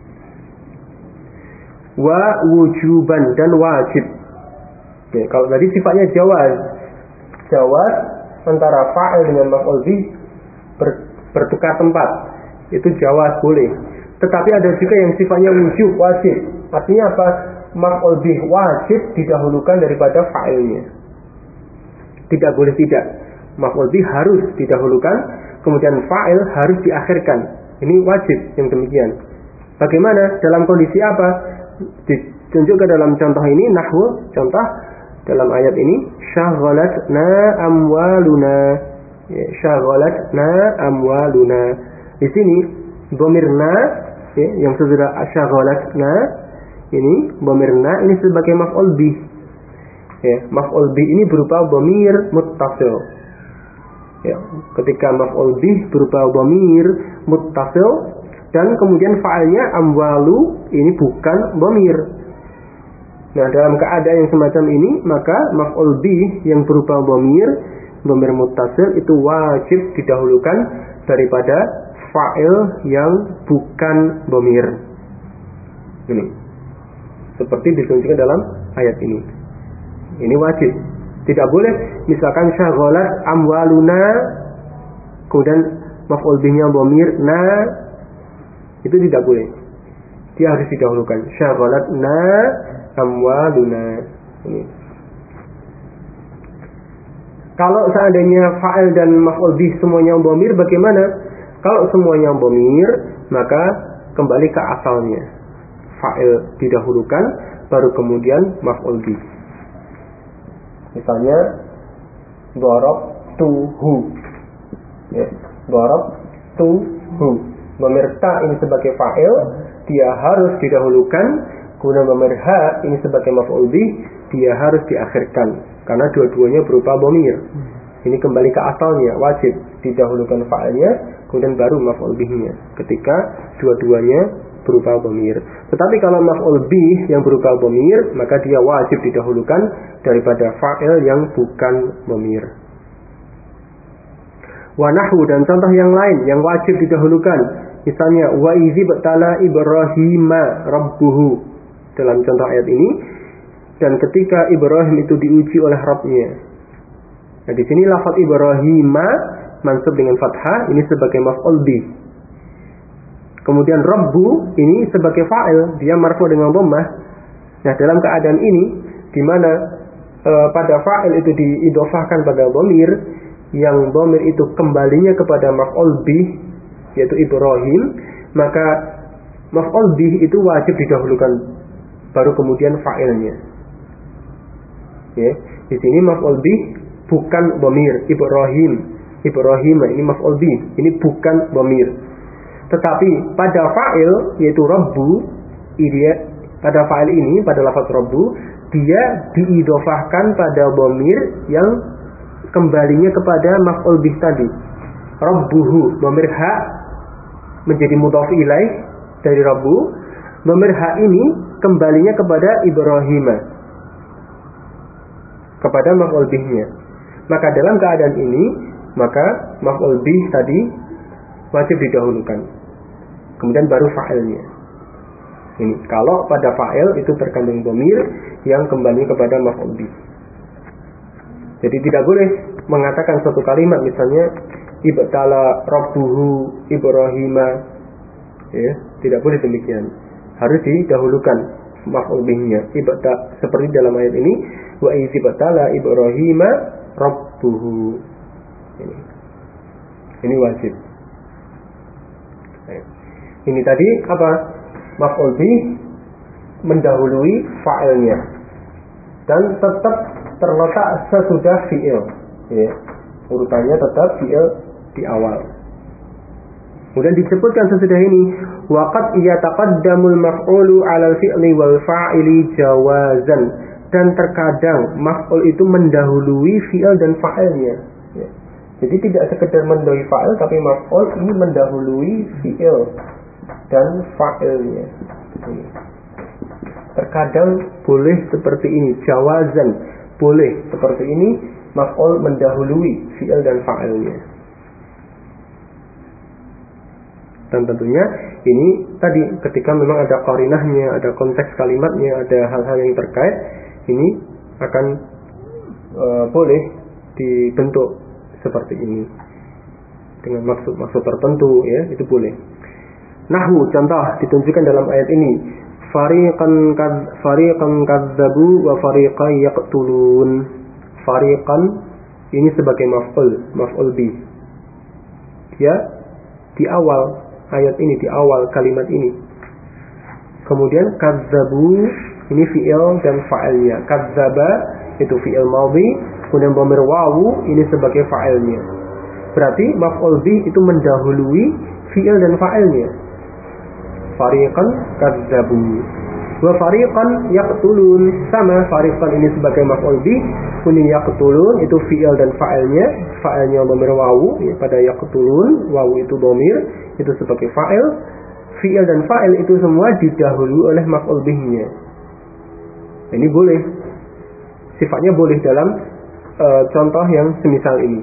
Wa wujuban, dan wajib. Oke, kalau tadi sifatnya jawaz antara fa'il dengan maf'ul bih bertukar tempat, itu jawaz boleh. Tetapi ada juga yang sifatnya wujub, wajib. Artinya apa? Maf'ul bih wajib didahulukan daripada fa'ilnya. Tidak boleh tidak. Maf'ul bih harus didahulukan, kemudian fa'il harus diakhirkan. Ini wajib yang demikian. Bagaimana? Dalam kondisi apa? Ditunjukkan dalam contoh ini, nahwu, contoh dalam ayat ini, syaghalatna amwaluna. Ya, syaghalatna amwaluna. Di sini dhamirna, ya, yang sudah syaghalatna ini, dhamirna ini sebagai maf'ul bih. Ya, maf'ul bih ini berupa dhamir muttasil. Ya, ketika maf'ul bih berupa dhamir muttasil dan kemudian fa'ilnya amwalu, ini bukan dhamir. Nah, dalam keadaan yang semacam ini, maka maf'ul bih yang berupa dhamir muttasil itu wajib didahulukan daripada fa'il yang bukan dhamir. Ini seperti ditunjukkan dalam ayat ini. Ini wajib. Tidak boleh misalkan syaghalat amwaluna kemudian maf'ul bihnya dhamir na, itu tidak boleh. Dia harus didahulukan syaghalatna amwaluna. Ini. Kalau seandainya fa'il dan maf'ul bih semuanya dhamir, bagaimana? Kalau semuanya dhamir, maka kembali ke asalnya. Fa'il didahulukan, baru kemudian maf'ul bih. Misalnya darabtuhu. Ya, darabtuhu. Dhamir ta ini sebagai fa'il, dia harus didahulukan, kemudian dhamir ha ini sebagai maf'ul bih, dia harus diakhirkan karena dua-duanya berupa dhamir. Ini kembali ke asalnya, wajib didahulukan fa'ilnya, kemudian baru maf'ul bihnya ketika dua-duanya berupa dhamir. Tetapi kalau maf'ul bih yang berupa dhamir, maka dia wajib didahulukan daripada fa'il yang bukan dhamir. Wa nahwu, dan contoh yang lain yang wajib didahulukan, misalnya wa idzi btala ibrahima rabbuhu, dalam contoh ayat ini, dan ketika Ibrahim itu diuji oleh Rabbnya. Nah, di sini lafaz Ibrahima mansub dengan fathah, ini sebagai maf'ul bih. Kemudian Rabbu ini sebagai fa'il, dia marfu dengan dhammah. Nah, dalam keadaan ini di mana pada fa'il itu diidhofahkan pada dhamir, yang dhamir itu kembalinya kepada maf'ul bih yaitu Ibrahim, maka maf'ul bih itu wajib didahulukan baru kemudian fa'ilnya. Ya, di sini maf'ul bih bukan dhamir. Ibrahim ini maf'ul bih, ini bukan dhamir. Tetapi pada fa'il yaitu rabbu, pada fa'il ini, pada lafaz rabbu, dia diidhofahkan pada dhamir yang kembalinya kepada maf'ul bih tadi. Rabbuhu, dhamir ha menjadi mudhaf ilaih dari rabbu. Dhamir ha ini kembalinya kepada Ibrahim, kepada maf'ul bihnya. Maka dalam keadaan ini, maka maf'ul bih tadi wajib didahulukan, kemudian baru fa'ilnya. Ini kalau pada fa'il itu terkandung dhamir yang kembali kepada maf'ul bih. Jadi tidak boleh mengatakan suatu kalimat misalnya ibtala rabbuhu Ibrahima, ya, tidak boleh demikian. Harus didahulukan maf'ul bihnya. Seperti dalam ayat ini, wa izibtala Ibrahima rabbuhu. Ini wajib. Ini tadi apa? Maf'ul bih mendahului fa'ilnya dan tetap terletak sesudah fi'il. Ya. Urutannya tetap fi'il di awal. Kemudian disebutkan sesudah ini, waqad yataqaddamul maf'ulu 'alal fi'li wal fa'ili jawazan, dan terkadang maf'ul itu mendahului fi'il dan fa'ilnya. Ya. Jadi tidak sekedar mendahului fa'il, tapi maf'ul ini mendahului fi'il dan fa'ilnya. Ini. Terkadang boleh seperti ini, jawazan, boleh seperti ini, maf'ul mendahului fi'il dan fa'ilnya. Dan tentunya ini tadi ketika memang ada qarinahnya, ada konteks kalimatnya, ada hal-hal yang terkait, ini akan boleh dibentuk seperti ini dengan maksud-maksud tertentu, ya, itu boleh. Nahwu, contoh ditunjukkan dalam ayat ini, fariqan kadzabu wa fariqan yaqtulun. Fariqan ini sebagai maf'ul bih. Dia di awal ayat ini, di awal kalimat ini. Kemudian kadzabu ini fi'il dan fa'ilnya. Kadzaba itu fi'il madhi, kemudian dhamir wawu ini sebagai fa'ilnya. Berarti maf'ul bih itu mendahului fi'il dan fa'ilnya. Fariqan kadzabu wa fariqan yaqtulun, sama fariqan ini sebagai maf'ul bih, kemudian yaqtulun itu fi'il dan fa'ilnya. Fa'ilnya dhamir wawu, ya, pada yaqtulun, wawu itu dhamir, itu sebagai fa'il. Fi'il dan fa'il itu semua didahului oleh maf'ul bihnya. Ini boleh, sifatnya boleh dalam contoh yang semisal ini.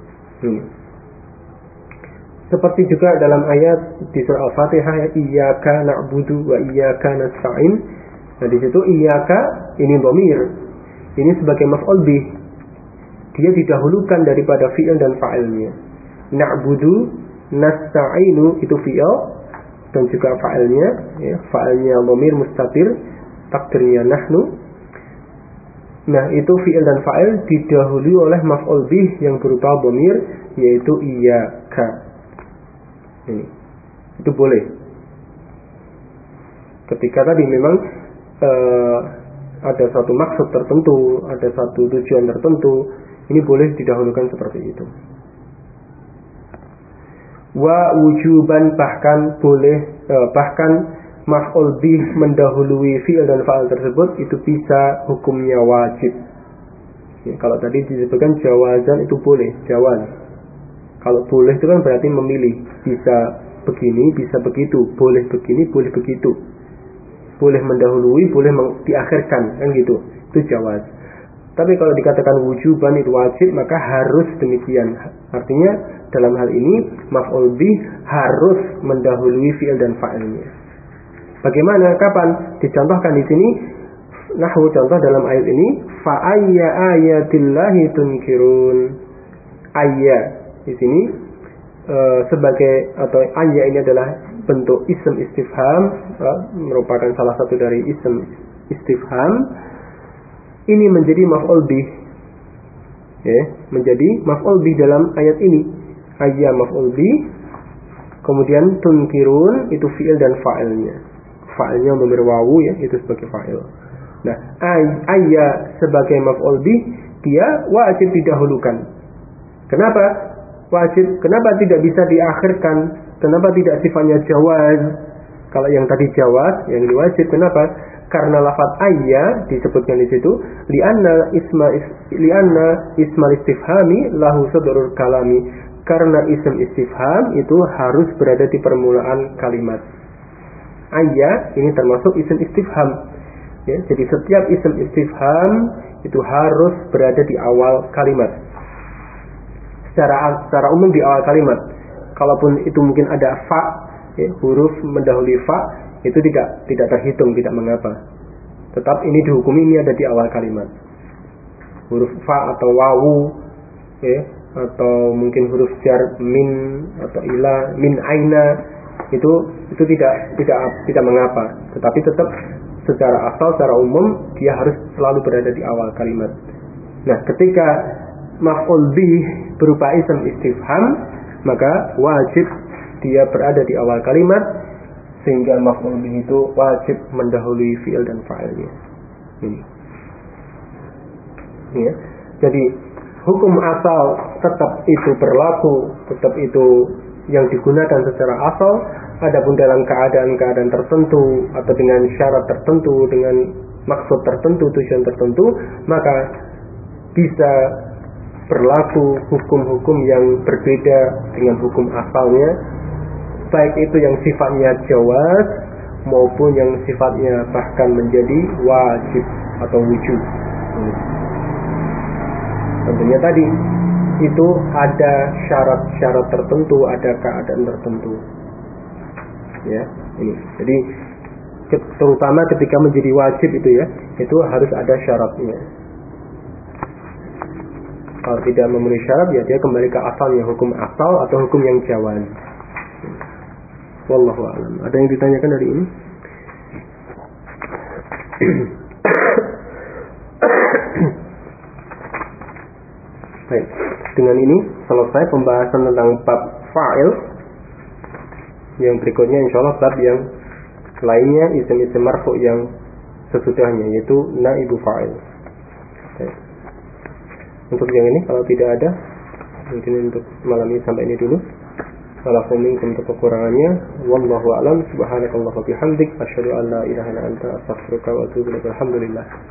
Seperti juga dalam ayat di surah Al-Fatihah, iyyaka na'budu wa iyyaka nasta'in. Nah, di situ iyyaka ini dhamir, ini sebagai maf'ul bih. Dia didahulukan daripada fi'il dan fa'ilnya. Na'budu, nasta'inu itu fi'il dan juga fa'ilnya, ya, fa'ilnya dhamir mustatir, takdirnya nahnu. Nah, itu fi'il dan fa'il didahului oleh maf'ul bih yang berupa dhamir, yaitu iyyaka. Ini itu boleh ketika tadi memang ada satu maksud tertentu, ada satu tujuan tertentu, ini boleh didahulukan seperti itu. Wa wujuban, bahkan boleh bahkan maf'ul bih mendahului fi'il dan fa'il tersebut itu bisa hukumnya wajib. Ya, kalau tadi disebutkan jawazan itu boleh, jawaz. Kalau boleh itu kan berarti memilih, bisa begini, bisa begitu, boleh begini, boleh begitu, boleh mendahului, boleh diakhirkan, kan gitu. Itu jawaz. Tapi kalau dikatakan wujuban itu wajib, maka harus demikian. Artinya dalam hal ini maf'ul bih harus mendahului fi'il dan fa'ilnya. Bagaimana? Kapan? Dicontohkan di sini. Nahwu, contoh dalam ayat ini, fa ayya ayatillahi tunkirun. Ayya di sini sebagai, atau ayya ini adalah bentuk ism istifham, merupakan salah satu dari ism istifham. Ini menjadi maf'ul bih, ya, menjadi maf'ul bih dalam ayat ini. Ayya maf'ul bih, kemudian tunkirun itu fi'il dan fa'ilnya. Fa'ilnya dhamir wawu, ya, itu sebagai fa'il. Nah, ayya sebagai maf'ul bih dia wajib didahulukan. Kenapa? Wajib. Kenapa tidak bisa diakhirkan? Kenapa tidak sifatnya jawaz? Kalau yang tadi jawaz, yang ini wajib. Kenapa? Karena lafaz ayya disebutkan di situ, lianna ismal istifhami lahu sadrul kalami. Karena ism istifham itu harus berada di permulaan kalimat. Ayya ini termasuk ism istifham. Ya, jadi setiap ism istifham itu harus berada di awal kalimat. Secara umum di awal kalimat. Kalaupun itu mungkin ada fa, ya, huruf mendahului fa, itu tidak terhitung, tidak mengapa. Tetap ini dihukumi ini ada di awal kalimat. Huruf fa atau wawu, ya, atau mungkin huruf jar min atau ila, min aina, itu tidak mengapa. Tetapi tetap secara asal, secara umum dia harus selalu berada di awal kalimat. Nah, ketika maf'ul bih berupa ism istifham, maka wajib dia berada di awal kalimat, sehingga maf'ul bih itu wajib mendahului fi'il dan fa'ilnya. Ini. Ya. Jadi hukum asal tetap itu berlaku, tetap itu yang digunakan secara asal. Adapun dalam keadaan-keadaan tertentu atau dengan syarat tertentu, dengan maksud tertentu, tujuan tertentu, maka bisa berlaku hukum-hukum yang berbeda dengan hukum asalnya, baik itu yang sifatnya jawaz maupun yang sifatnya bahkan menjadi wajib atau wujub. Tentunya tadi itu ada syarat-syarat tertentu, ada keadaan tertentu. Ya, ini. Jadi terutama ketika menjadi wajib itu ya, itu harus ada syaratnya. Kalau tidak memenuhi syarat, ya dia kembali ke asalnya, hukum asal atau hukum yang jawaz. Wallahu a'lam. Ada yang ditanyakan dari ini? Baik. Dengan ini selesai pembahasan tentang bab fa'il. Yang berikutnya insyaallah bab yang lainnya, isim-isim marfu yang sesudahnya, yaitu naibu fa'il. Baik. Untuk yang ini kalau tidak ada, mungkin untuk malam ini sampai ini dulu. Walaupun untuk kekurangannya, wallahu a'lam. Subhanakallahumma wa bihamdik, asyhadu an la ilaha illa anta, astaghfiruka wa atubu ilaik. Alhamdulillah.